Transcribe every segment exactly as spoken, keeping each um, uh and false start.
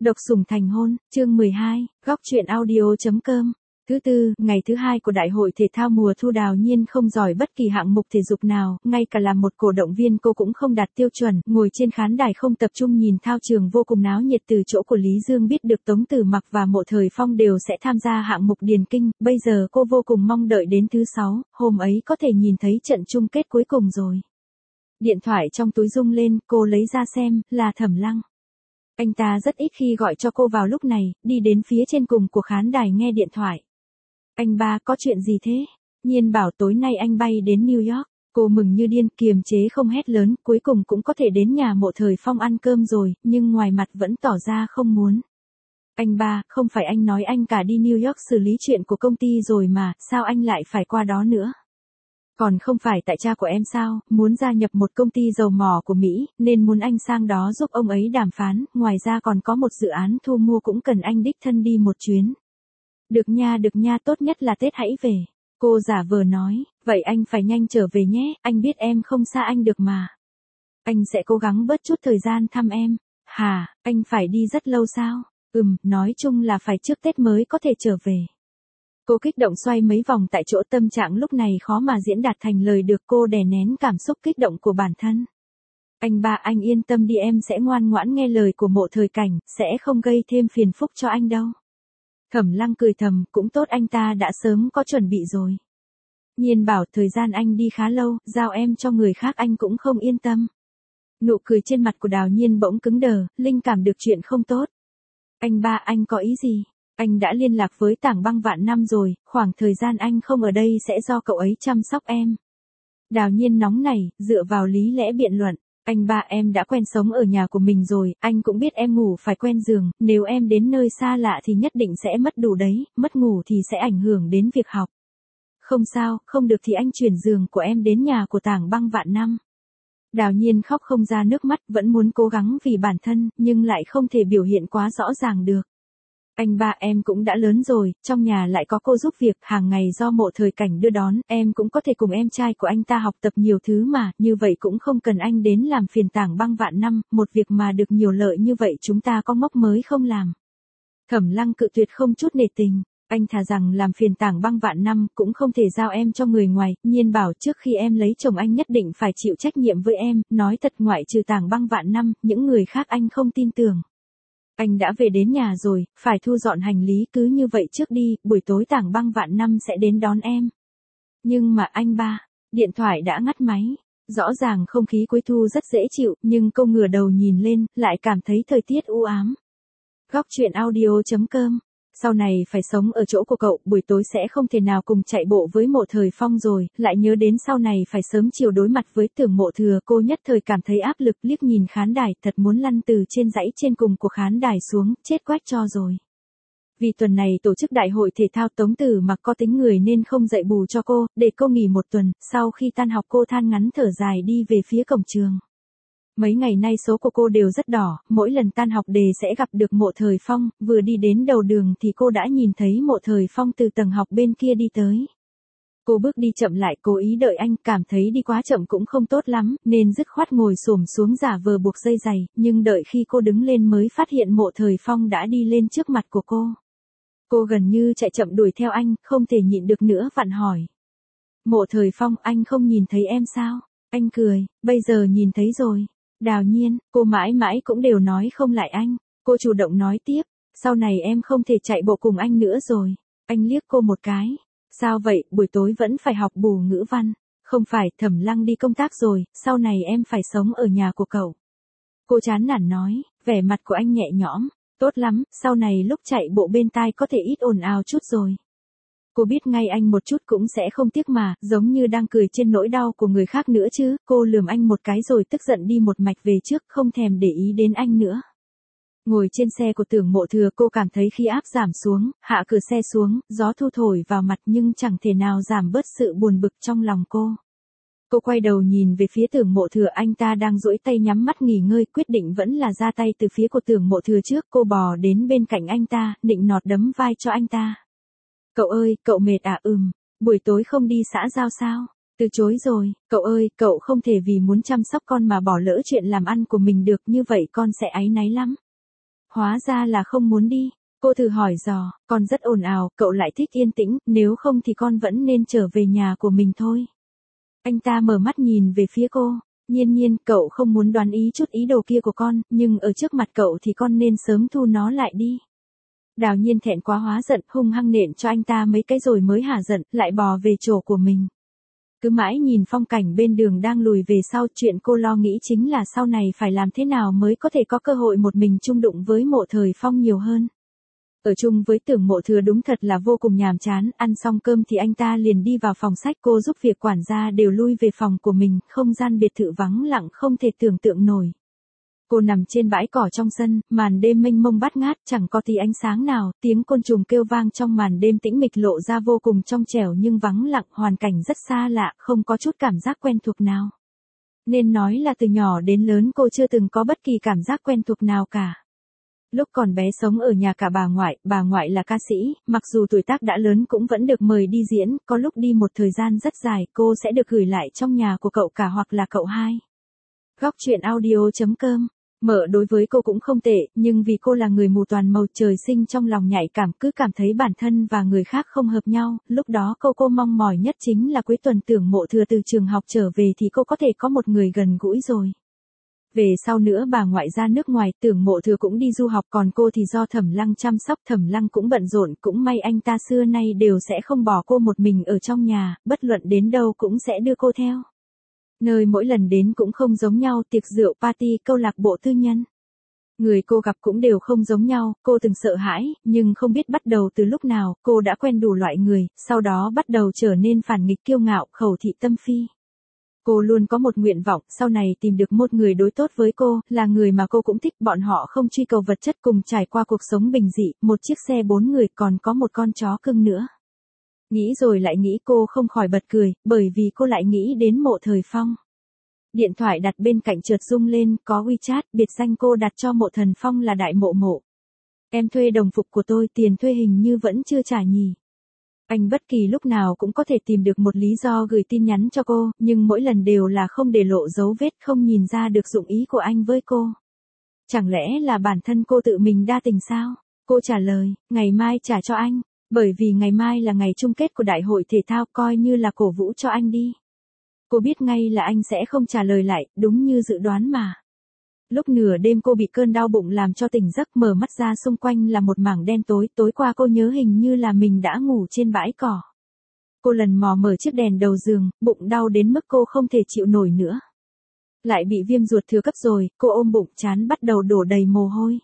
Độc sủng thành hôn, chương mười hai, góc truyện audio.com. Thứ tư, ngày thứ hai của đại hội thể thao mùa thu Đào Nhiên không giỏi bất kỳ hạng mục thể dục nào, ngay cả là một cổ động viên cô cũng không đạt tiêu chuẩn, ngồi trên khán đài không tập trung nhìn thao trường vô cùng náo nhiệt. Từ chỗ của Lý Dương biết được Tống Tử Mặc và Mộ Thời Phong đều sẽ tham gia hạng mục điền kinh, bây giờ cô vô cùng mong đợi đến thứ sáu, hôm ấy có thể nhìn thấy trận chung kết cuối cùng rồi. Điện thoại trong túi rung lên, cô lấy ra xem, là Thẩm Lăng. Anh ta rất ít khi gọi cho cô vào lúc này, đi đến phía trên cùng của khán đài nghe điện thoại. Anh ba, có chuyện gì thế? Nhiên bảo tối nay anh bay đến New York. Cô mừng như điên, kiềm chế không hét lớn, cuối cùng cũng có thể đến nhà Mộ Thời Phong ăn cơm rồi, nhưng ngoài mặt vẫn tỏ ra không muốn. Anh ba, không phải anh nói anh cả đi New York xử lý chuyện của công ty rồi mà, sao anh lại phải qua đó nữa? Còn không phải tại cha của em sao, muốn gia nhập một công ty dầu mỏ của Mỹ, nên muốn anh sang đó giúp ông ấy đàm phán, ngoài ra còn có một dự án thu mua cũng cần anh đích thân đi một chuyến. Được nha, được nha, tốt nhất là Tết hãy về. Cô giả vờ nói, vậy anh phải nhanh trở về nhé, anh biết em không xa anh được mà. Anh sẽ cố gắng bớt chút thời gian thăm em. Hà, anh phải đi rất lâu sao? Ừm, nói chung là phải trước Tết mới có thể trở về. Cô kích động xoay mấy vòng tại chỗ, tâm trạng lúc này khó mà diễn đạt thành lời được, cô đè nén cảm xúc kích động của bản thân. Anh ba, anh yên tâm đi, em sẽ ngoan ngoãn nghe lời của Mộ Thời Cảnh, sẽ không gây thêm phiền phức cho anh đâu. Thẩm Lăng cười thầm, cũng tốt, anh ta đã sớm có chuẩn bị rồi. Nhiên bảo, thời gian anh đi khá lâu, giao em cho người khác anh cũng không yên tâm. Nụ cười trên mặt của Đào Nhiên bỗng cứng đờ, linh cảm được chuyện không tốt. Anh ba, anh có ý gì? Anh đã liên lạc với Tảng Băng Vạn Năm rồi, khoảng thời gian anh không ở đây sẽ do cậu ấy chăm sóc em. Đào Nhiên nóng nảy, dựa vào lý lẽ biện luận. Anh ba, em đã quen sống ở nhà của mình rồi, anh cũng biết em ngủ phải quen giường, nếu em đến nơi xa lạ thì nhất định sẽ mất đủ đấy, mất ngủ thì sẽ ảnh hưởng đến việc học. Không sao, không được thì anh chuyển giường của em đến nhà của Tảng Băng Vạn Năm. Đào Nhiên khóc không ra nước mắt, vẫn muốn cố gắng vì bản thân, nhưng lại không thể biểu hiện quá rõ ràng được. Anh ba, em cũng đã lớn rồi, trong nhà lại có cô giúp việc, hàng ngày do Mộ Thời Cảnh đưa đón, em cũng có thể cùng em trai của anh ta học tập nhiều thứ mà, như vậy cũng không cần anh đến làm phiền Tảng Băng Vạn Năm, một việc mà được nhiều lợi như vậy chúng ta có ngốc mới không làm. Thẩm Lăng cự tuyệt không chút nể tình, anh thà rằng làm phiền Tảng Băng Vạn Năm, cũng không thể giao em cho người ngoài. Nhiên bảo, trước khi em lấy chồng anh nhất định phải chịu trách nhiệm với em, nói thật ngoại trừ Tảng Băng Vạn Năm, những người khác anh không tin tưởng. Anh đã về đến nhà rồi, phải thu dọn hành lý, cứ như vậy trước đi, buổi tối Tảng Băng Vạn Năm sẽ đến đón em. Nhưng mà anh ba, điện thoại đã ngắt máy. Rõ ràng không khí cuối thu rất dễ chịu, nhưng cô ngửa đầu nhìn lên, lại cảm thấy thời tiết u ám. Góc truyện audio.com. Sau này phải sống ở chỗ của cậu, buổi tối sẽ không thể nào cùng chạy bộ với Mộ Thời Phong rồi, lại nhớ đến sau này phải sớm chiều đối mặt với Tưởng Mộ Thừa, cô nhất thời cảm thấy áp lực, liếc nhìn khán đài, thật muốn lăn từ trên dãy trên cùng của khán đài xuống, chết quách cho rồi. Vì tuần này tổ chức đại hội thể thao, Tống Tử Mặc có tính người nên không dạy bù cho cô, để cô nghỉ một tuần, sau khi tan học cô than ngắn thở dài đi về phía cổng trường. Mấy ngày nay số của cô đều rất đỏ, mỗi lần tan học đề sẽ gặp được Mộ Thời Phong, vừa đi đến đầu đường thì cô đã nhìn thấy Mộ Thời Phong từ tầng học bên kia đi tới. Cô bước đi chậm lại, cố ý đợi anh, cảm thấy đi quá chậm cũng không tốt lắm, nên dứt khoát ngồi xổm xuống giả vờ buộc dây giày, nhưng đợi khi cô đứng lên mới phát hiện Mộ Thời Phong đã đi lên trước mặt của cô. Cô gần như chạy chậm đuổi theo anh, không thể nhịn được nữa vặn hỏi. Mộ Thời Phong, anh không nhìn thấy em sao? Anh cười, bây giờ nhìn thấy rồi. Đào Nhiên, cô mãi mãi cũng đều nói không lại anh. Cô chủ động nói tiếp, sau này em không thể chạy bộ cùng anh nữa rồi. Anh liếc cô một cái. Sao vậy, buổi tối vẫn phải học bù ngữ văn. Không phải, Thẩm Lăng đi công tác rồi, sau này em phải sống ở nhà của cậu. Cô chán nản nói, vẻ mặt của anh nhẹ nhõm. Tốt lắm, sau này lúc chạy bộ bên tai có thể ít ồn ào chút rồi. Cô biết ngay anh một chút cũng sẽ không tiếc mà, giống như đang cười trên nỗi đau của người khác nữa chứ. Cô lườm anh một cái rồi tức giận đi một mạch về trước, không thèm để ý đến anh nữa. Ngồi trên xe của Tưởng Mộ Thừa, cô cảm thấy khí áp giảm xuống, hạ cửa xe xuống, gió thu thổi vào mặt nhưng chẳng thể nào giảm bớt sự buồn bực trong lòng cô. Cô quay đầu nhìn về phía Tưởng Mộ Thừa, anh ta đang duỗi tay nhắm mắt nghỉ ngơi, quyết định vẫn là ra tay từ phía của Tưởng Mộ Thừa trước. Cô bò đến bên cạnh anh ta, định nọt đấm vai cho anh ta. Cậu ơi, cậu mệt à? Ừm, buổi tối không đi xã giao sao? Từ chối rồi, cậu ơi, cậu không thể vì muốn chăm sóc con mà bỏ lỡ chuyện làm ăn của mình được, như vậy con sẽ áy náy lắm. hóa ra là không muốn đi. Cô thử hỏi dò, con rất ồn ào, cậu lại thích yên tĩnh, nếu không thì con vẫn nên trở về nhà của mình thôi. Anh ta mở mắt nhìn về phía cô, Nhiên Nhiên, cậu không muốn đoán ý chút ý đồ kia của con, nhưng ở trước mặt cậu thì con nên sớm thu nó lại đi. Đào Nhiên thẹn quá hóa giận, hung hăng nện cho anh ta mấy cái rồi mới hả giận, lại bò về chỗ của mình. Cứ mãi nhìn phong cảnh bên đường đang lùi về sau, chuyện cô lo nghĩ chính là sau này phải làm thế nào mới có thể có cơ hội một mình chung đụng với Mộ Thời Phong nhiều hơn. Ở chung với Tưởng Mộ Thừa đúng thật là vô cùng nhàm chán, ăn xong cơm thì anh ta liền đi vào phòng sách, cô giúp việc quản gia đều lui về phòng của mình, không gian biệt thự vắng lặng không thể tưởng tượng nổi. Cô nằm trên bãi cỏ trong sân, màn đêm mênh mông bát ngát, chẳng có tí ánh sáng nào, tiếng côn trùng kêu vang trong màn đêm tĩnh mịch lộ ra vô cùng trong trẻo nhưng vắng lặng, hoàn cảnh rất xa lạ, không có chút cảm giác quen thuộc nào. Nên nói là từ nhỏ đến lớn cô chưa từng có bất kỳ cảm giác quen thuộc nào cả. Lúc còn bé sống ở nhà cả bà ngoại, bà ngoại là ca sĩ, mặc dù tuổi tác đã lớn cũng vẫn được mời đi diễn, có lúc đi một thời gian rất dài cô sẽ được gửi lại trong nhà của cậu cả hoặc là cậu hai. Góc truyện audio chấm com. Mợ đối với cô cũng không tệ, nhưng vì cô là người mù toàn màu trời sinh trong lòng nhạy cảm, cứ cảm thấy bản thân và người khác không hợp nhau, lúc đó cô cô mong mỏi nhất chính là cuối tuần Tưởng Mộ Thừa từ trường học trở về thì cô có thể có một người gần gũi rồi. Về sau nữa bà ngoại ra nước ngoài, Tưởng Mộ Thừa cũng đi du học, còn cô thì do Thẩm Lăng chăm sóc, Thẩm Lăng cũng bận rộn, cũng may anh ta xưa nay đều sẽ không bỏ cô một mình ở trong nhà, bất luận đến đâu cũng sẽ đưa cô theo. Nơi mỗi lần đến cũng không giống nhau, tiệc rượu, party, câu lạc bộ tư nhân. Người cô gặp cũng đều không giống nhau, cô từng sợ hãi, nhưng không biết bắt đầu từ lúc nào, cô đã quen đủ loại người, sau đó bắt đầu trở nên phản nghịch kiêu ngạo, khẩu thị tâm phi. Cô luôn có một nguyện vọng, sau này tìm được một người đối tốt với cô, là người mà cô cũng thích, bọn họ không truy cầu vật chất cùng trải qua cuộc sống bình dị, một chiếc xe bốn người còn có một con chó cưng nữa. Nghĩ rồi lại nghĩ cô không khỏi bật cười, bởi vì cô lại nghĩ đến Mộ Thời Phong. Điện thoại đặt bên cạnh chợt rung lên, có WeChat, biệt danh cô đặt cho Mộ Thần Phong là Đại Mộ Mộ. Em thuê đồng phục của tôi, tiền thuê hình như vẫn chưa trả nhỉ. Anh bất kỳ lúc nào cũng có thể tìm được một lý do gửi tin nhắn cho cô, nhưng mỗi lần đều là không để lộ dấu vết, không nhìn ra được dụng ý của anh với cô. Chẳng lẽ là bản thân cô tự mình đa tình sao? Cô trả lời, ngày mai trả cho anh, bởi vì ngày mai là ngày chung kết của đại hội thể thao, coi như là cổ vũ cho anh đi. Cô biết ngay là anh sẽ không trả lời lại, đúng như dự đoán mà. Lúc nửa đêm cô bị cơn đau bụng làm cho tỉnh giấc, mở mắt ra xung quanh là một mảng đen tối, tối qua cô nhớ hình như là mình đã ngủ trên bãi cỏ. Cô lần mò mở chiếc đèn đầu giường, bụng đau đến mức cô không thể chịu nổi nữa. Lại bị viêm ruột thừa cấp rồi, cô ôm bụng chán bắt đầu đổ đầy mồ hôi.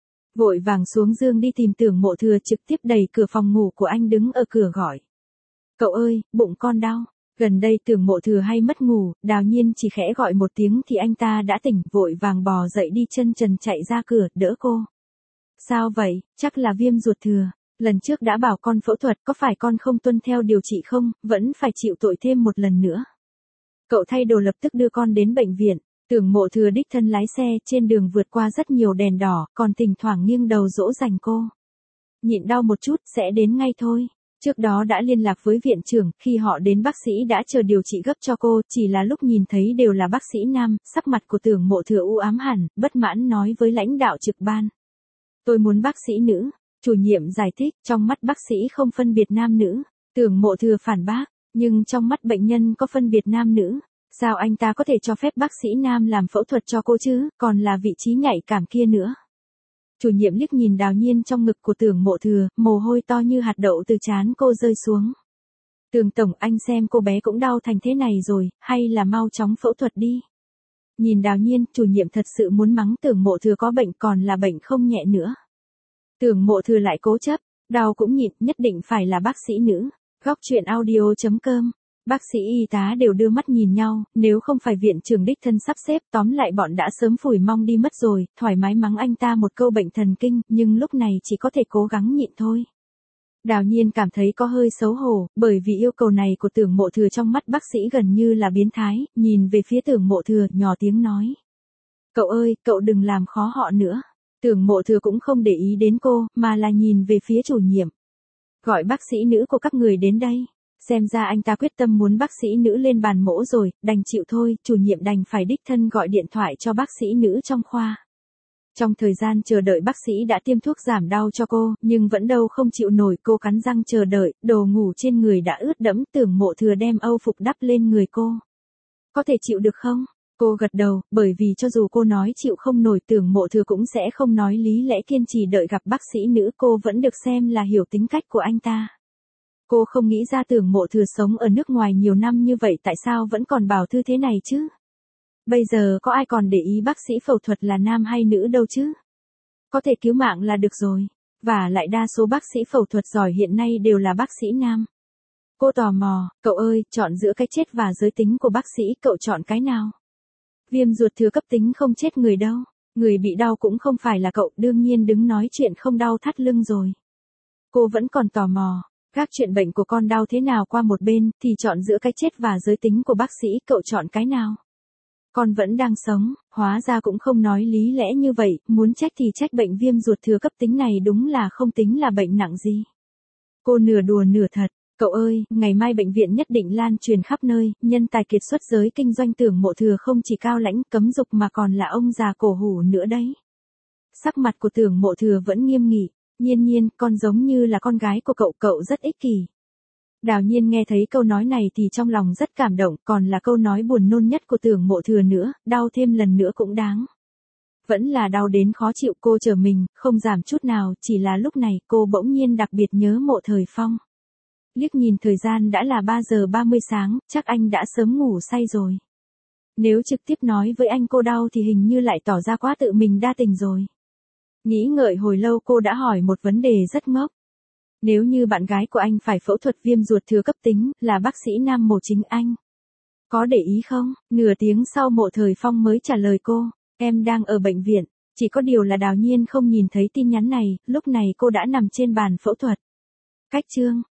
Vội vàng xuống giường đi tìm Tưởng Mộ Thừa, trực tiếp đẩy cửa phòng ngủ của anh đứng ở cửa gọi. Cậu ơi, bụng con đau. Gần đây Tưởng Mộ Thừa hay mất ngủ, Đào Nhiên chỉ khẽ gọi một tiếng thì anh ta đã tỉnh, vội vàng bò dậy đi chân trần chạy ra cửa, đỡ cô. Sao vậy, chắc là viêm ruột thừa, lần trước đã bảo con phẫu thuật, có phải con không tuân theo điều trị không, vẫn phải chịu tội thêm một lần nữa. Cậu thay đồ lập tức đưa con đến bệnh viện, Tưởng Mộ Thừa đích thân lái xe, trên đường vượt qua rất nhiều đèn đỏ, còn thỉnh thoảng nghiêng đầu dỗ dành cô. Nhịn đau một chút, sẽ đến ngay thôi. Trước đó đã liên lạc với viện trưởng, khi họ đến bác sĩ đã chờ điều trị gấp cho cô, chỉ là lúc nhìn thấy đều là bác sĩ nam, sắc mặt của Tưởng Mộ Thừa u ám hẳn, bất mãn nói với lãnh đạo trực ban. Tôi muốn bác sĩ nữ, chủ nhiệm giải thích, trong mắt bác sĩ không phân biệt nam nữ, Tưởng Mộ Thừa phản bác, nhưng trong mắt bệnh nhân có phân biệt nam nữ, sao anh ta có thể cho phép bác sĩ nam làm phẫu thuật cho cô chứ, còn là vị trí nhạy cảm kia nữa. Chủ nhiệm liếc nhìn Đào Nhiên trong ngực của Tưởng Mộ Thừa, mồ hôi to như hạt đậu từ trán cô rơi xuống. Tưởng tổng, anh xem cô bé cũng đau thành thế này rồi, hay là mau chóng phẫu thuật đi. Nhìn Đào Nhiên, chủ nhiệm thật sự muốn mắng Tưởng Mộ Thừa có bệnh, còn là bệnh không nhẹ nữa. Tưởng Mộ Thừa lại cố chấp, đau cũng nhịn, nhất định phải là bác sĩ nữ. Góc truyện audio chấm com. Bác sĩ y tá đều đưa mắt nhìn nhau, nếu không phải viện trưởng đích thân sắp xếp, tóm lại bọn đã sớm phủi mong đi mất rồi, thoải mái mắng anh ta một câu bệnh thần kinh, nhưng lúc này chỉ có thể cố gắng nhịn thôi. Đào Nhiên cảm thấy có hơi xấu hổ, bởi vì yêu cầu này của Tưởng Mộ Thừa trong mắt bác sĩ gần như là biến thái, nhìn về phía Tưởng Mộ Thừa, nhỏ tiếng nói. Cậu ơi, cậu đừng làm khó họ nữa. Tưởng Mộ Thừa cũng không để ý đến cô, mà là nhìn về phía chủ nhiệm. Gọi bác sĩ nữ của các người đến đây. Xem ra anh ta quyết tâm muốn bác sĩ nữ lên bàn mổ rồi, đành chịu thôi, chủ nhiệm đành phải đích thân gọi điện thoại cho bác sĩ nữ trong khoa. Trong thời gian chờ đợi bác sĩ đã tiêm thuốc giảm đau cho cô, nhưng vẫn đâu không chịu nổi, cô cắn răng chờ đợi, đồ ngủ trên người đã ướt đẫm, Tưởng Mộ Thừa đem âu phục đắp lên người cô. Có thể chịu được không? Cô gật đầu, bởi vì cho dù cô nói chịu không nổi, Tưởng Mộ Thừa cũng sẽ không nói lý lẽ, kiên trì đợi gặp bác sĩ nữ, cô vẫn được xem là hiểu tính cách của anh ta. Cô không nghĩ ra Tưởng Mộ Thừa sống ở nước ngoài nhiều năm như vậy tại sao vẫn còn bảo thư thế này chứ? Bây giờ có ai còn để ý bác sĩ phẫu thuật là nam hay nữ đâu chứ? Có thể cứu mạng là được rồi. Và lại đa số bác sĩ phẫu thuật giỏi hiện nay đều là bác sĩ nam. Cô tò mò, cậu ơi, chọn giữa cái chết và giới tính của bác sĩ, cậu chọn cái nào? Viêm ruột thừa cấp tính không chết người đâu. Người bị đau cũng không phải là cậu, đương nhiên đứng nói chuyện không đau thắt lưng rồi. Cô vẫn còn tò mò. Các chuyện bệnh của con đau thế nào qua một bên, thì chọn giữa cái chết và giới tính của bác sĩ, cậu chọn cái nào? Con vẫn đang sống, hóa ra cũng không nói lý lẽ như vậy, muốn trách thì trách, bệnh viêm ruột thừa cấp tính này đúng là không tính là bệnh nặng gì. Cô nửa đùa nửa thật, cậu ơi, ngày mai bệnh viện nhất định lan truyền khắp nơi, nhân tài kiệt xuất giới kinh doanh Tưởng Mộ Thừa không chỉ cao lãnh cấm dục mà còn là ông già cổ hủ nữa đấy. Sắc mặt của Tưởng Mộ Thừa vẫn nghiêm nghị, Nhiên Nhiên, con giống như là con gái của cậu, cậu rất ích kỷ. Đào Nhiên nghe thấy câu nói này thì trong lòng rất cảm động, còn là câu nói buồn nôn nhất của Tưởng Mộ Thừa nữa, đau thêm lần nữa cũng đáng. Vẫn là đau đến khó chịu, cô trở mình, không giảm chút nào, chỉ là lúc này cô bỗng nhiên đặc biệt nhớ Mộ Thời Phong. Liếc nhìn thời gian đã là ba giờ ba mươi sáng, chắc anh đã sớm ngủ say rồi. Nếu trực tiếp nói với anh cô đau thì hình như lại tỏ ra quá tự mình đa tình rồi. Nghĩ ngợi hồi lâu cô đã hỏi một vấn đề rất ngốc. Nếu như bạn gái của anh phải phẫu thuật viêm ruột thừa cấp tính, là bác sĩ nam mổ chính anh có để ý không? Nửa tiếng sau Mộ Thời Phong mới trả lời cô, em đang ở bệnh viện, chỉ có điều là Đào Nhiên không nhìn thấy tin nhắn này, lúc này cô đã nằm trên bàn phẫu thuật. Cách chương